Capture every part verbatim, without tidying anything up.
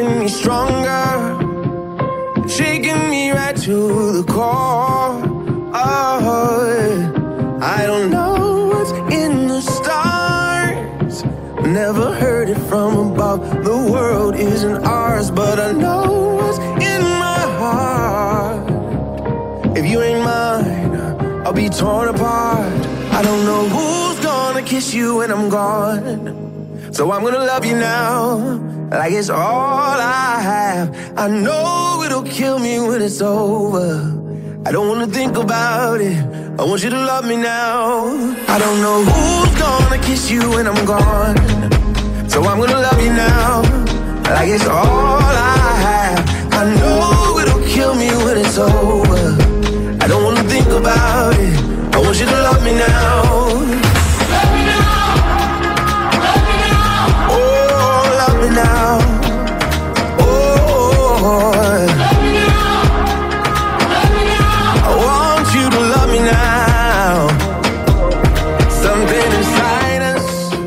making me stronger, shaking me right to the core. Oh, I don't know what's in the stars, never heard it from above. The world isn't ours, but I know what's in my heart. If you ain't mine, I'll be torn apart. I don't know who's gonna kiss you when I'm gone, so I'm gonna love you now, like it's all I have. I know it'll kill me when it's over. I don't wanna think about it, I want you to love me now. I don't know who's gonna kiss you when I'm gone, so I'm gonna love you now, like it's all I have. I know it'll kill me when it's over. I don't wanna think about it, I want you to love me now. Love me now, love me now. Oh, love me now. Oh, love me now, love me now. I want you to love me now. Something inside us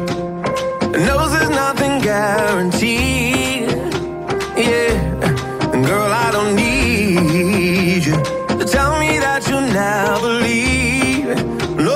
knows there's nothing guaranteed. Yeah, and girl, I don't need you to tell me that you'll never leave. No,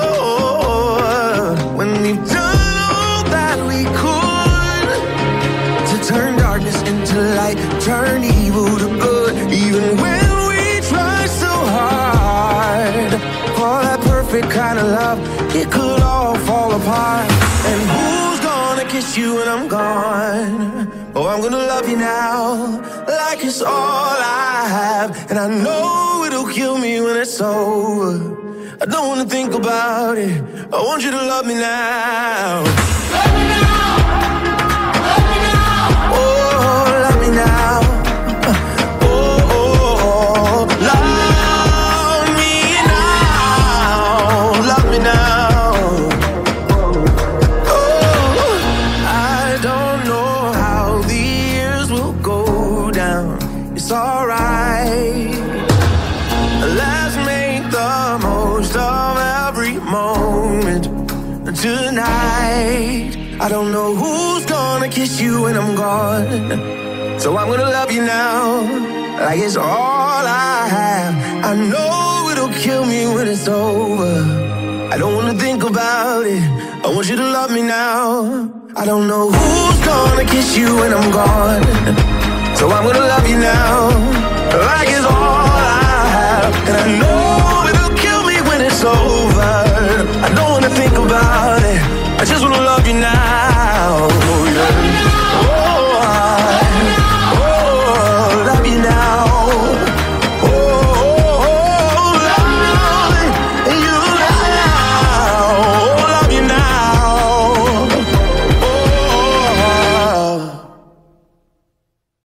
when we've done all that we could to turn darkness into light, turn evil to good, even when we try so hard for that perfect kind of love, it could all fall apart. And who's gonna kiss you when I'm gone? Oh, I'm gonna love you now, like it's all I have. And I know it'll kill me when it's over. I don't wanna think about it, I want you to love me now. Love me now, love me now. Oh, love me now. Oh, oh, oh, love me now. Love me now. Oh, I don't know how the years will go down. It's alright. Let's make the most of every moment tonight. I don't know who's gonna kiss you when I'm gone, so I'm gonna love you now, like it's all I have. I know it'll kill me when it's over. I don't wanna think about it, I want you to love me now. I don't know who's gonna kiss you when I'm gone, so I'm gonna love you now, like it's all I have. And I know it'll kill me when it's over. I don't wanna think about